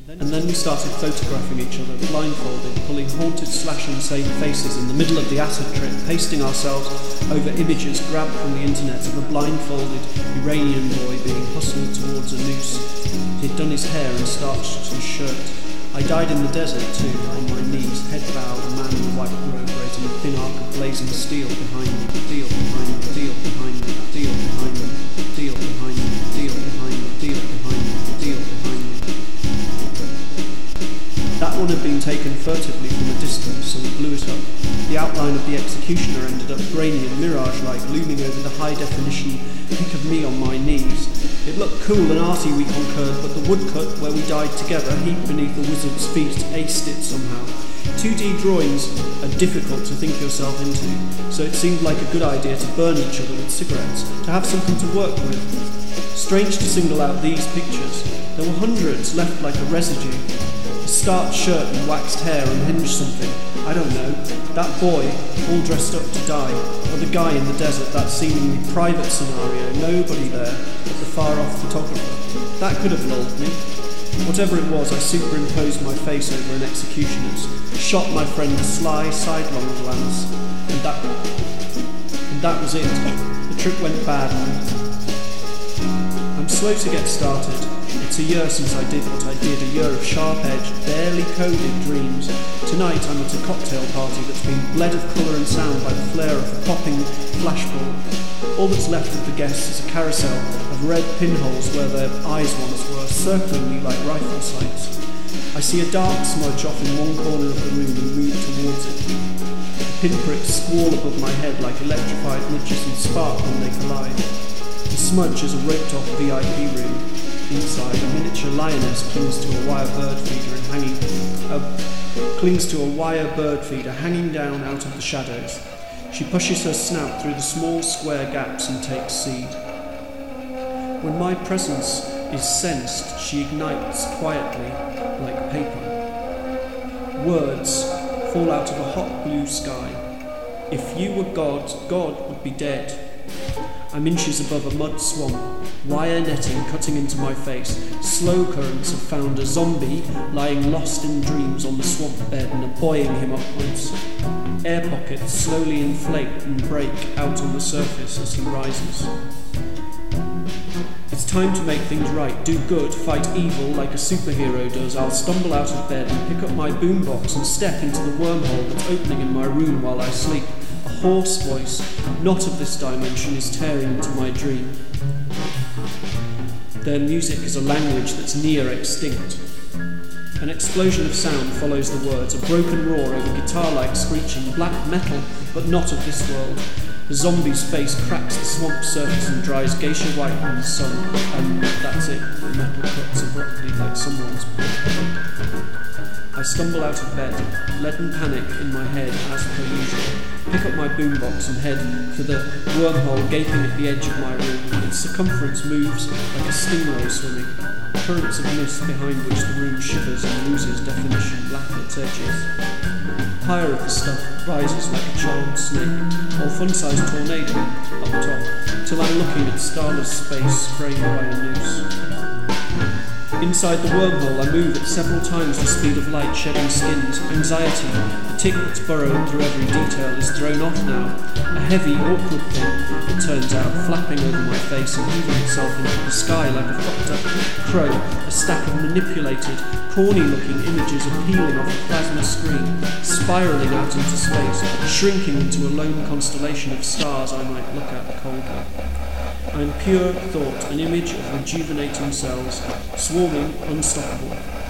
And then we started photographing each other, blindfolded, pulling haunted slash-and-save faces in the middle of the acid trip, pasting ourselves over images grabbed from the internet of a blindfolded Iranian boy being hustled towards a noose. He'd done his hair and starched his shirt. I died in the desert too, on my knees, head bowed, a man in a white robe raising a thin arc of blazing steel behind me, steel behind me, steel behind me, steel behind me, steel behind me, steel behind me, steel behind me, steel behind me. That one had been taken furtively from a distance, so we blew it up. The outline of the executioner ended up grainy and mirage-like, looming over the high-definition pic of me on my knees. It looked cool and arty, we concurred, but the woodcut where we died together, heaped beneath the wizard's feet, aced it somehow. 2D drawings are difficult to think yourself into, so it seemed like a good idea to burn each other with cigarettes, to have something to work with. Strange to single out these pictures. There were hundreds left like a residue. A starched shirt and waxed hair unhinged something. I don't know. That boy, all dressed up to die, or the guy in the desert, that seemingly private scenario, nobody there but the far-off photographer. That could have lulled me. Whatever it was, I superimposed my face over an executioner's, shot my friend a sly, sidelong glance, and that was it. The trip went badly. I'm slow to get started. It's a year since I did what I did, a year of sharp-edged, barely coded dreams. Tonight I'm at a cocktail party that's been bled of colour and sound by the flare of a popping flashbulb. All that's left of the guests is a carousel of red pinholes where their eyes once were, circling me like rifle sights. I see a dark smudge off in one corner of the room and move towards it. The pinpricks squall above my head like electrified midges and spark when they collide. The smudge is a roped-off VIP room. Inside, a miniature lioness clings to a wire bird feeder hanging down out of the shadows. She pushes her snout through the small square gaps and takes seed. When my presence is sensed, she ignites quietly like paper. Words fall out of a hot blue sky. If you were God, God would be dead. I'm inches above a mud swamp, wire netting cutting into my face. Slow currents have found a zombie lying lost in dreams on the swamp bed and are buoying him upwards. Air pockets slowly inflate and break out on the surface as he rises. It's time to make things right, do good, fight evil like a superhero does. I'll stumble out of bed and pick up my boombox and step into the wormhole that's opening in my room while I sleep. A hoarse voice, not of this dimension, is tearing into my dream. Their music is a language that's near extinct. An explosion of sound follows the words, a broken roar over guitar-like screeching, black metal, but not of this world. The zombie's face cracks the swamp surface and dries geisha white in the sun, and that's it. The metal cuts abruptly like someone's blood. I stumble out of bed, leaden panic in my head as per usual, pick up my boombox and head for the wormhole gaping at the edge of my room. Its circumference moves like a stingray swimming, currents of mist behind which the room shivers and loses definition black at its edges. Higher of the stuff rises like a charmed snake, or fun-sized tornado up top, till I'm looking at starless space framed by a noose. Inside the wormhole I move at several times the speed of light shedding skins. Anxiety, the tick that's burrowed through every detail, is thrown off now. A heavy, awkward thing, it turns out, flapping over my face and heaving itself into the sky like a fucked-up crow. A stack of manipulated, corny-looking images are peeling off a plasma screen, spiralling out into space, shrinking into a lone constellation of stars I might look at coldly. I am pure thought, an image of rejuvenating cells, swarming, unstoppable.